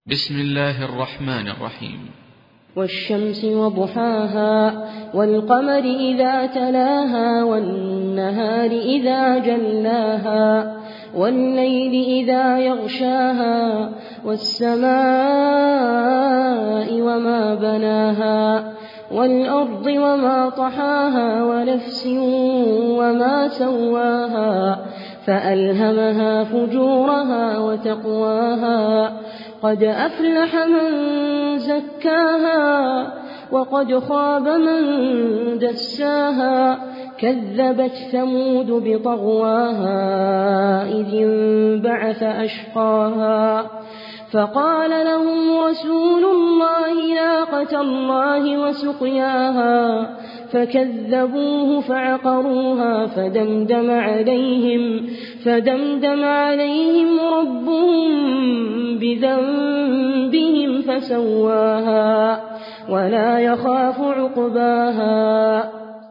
بسم الله الرحمن الرحيم. والشمس وضحاها والقمر إذا تلاها والنهار إذا جلاها والليل إذا يغشاها والسماء وما بناها والأرض وما طحاها ونفس وما سواها فألهمها فجورها وتقواها قد أفلح من زكاها وقد خاب من دساها كذبت ثمود بطغواها إذ انبعث أشقاها فقال لهم رسول الله ناقة الله وسقياها فكذبوه فعقروها فدمدم عليهم ربهم بذنبهم فسواها ولا يخاف عقباها